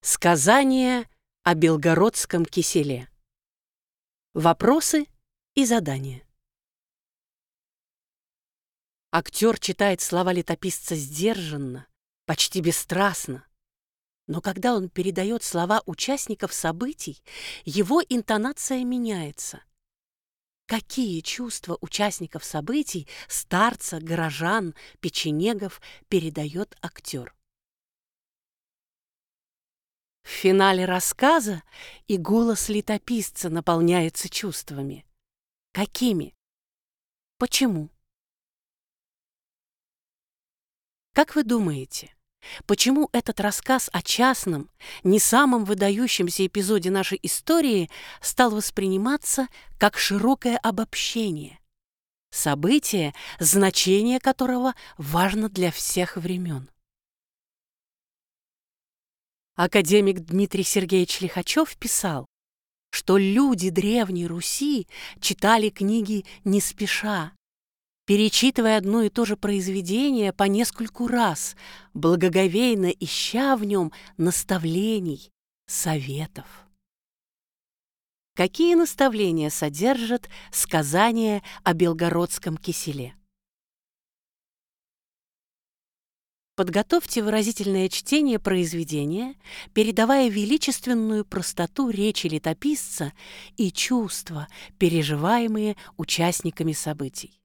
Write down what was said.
Сказание о белгородском киселе. Вопросы и задания. Актер читает слова летописца сдержанно, почти бесстрастно. Но когда он передает слова участников событий, его интонация меняется. Какие чувства участников событий, старца, горожан, печенегов передает актер? В финале рассказа и голос летописца наполняется чувствами. Какими? Почему? Как вы думаете, почему этот рассказ о частном, не самом выдающемся эпизоде нашей истории стал восприниматься как широкое обобщение? Событие, значение которого важно для всех времен. Академик Дмитрий Сергеевич Лихачев писал, что люди Древней Руси читали книги не спеша, перечитывая одно и то же произведение по нескольку раз, благоговейно ища в нем наставлений, советов. Какие наставления содержит сказание о белгородском киселе? Подготовьте выразительное чтение произведения, передавая величественную простоту речи летописца и чувства, переживаемые участниками событий.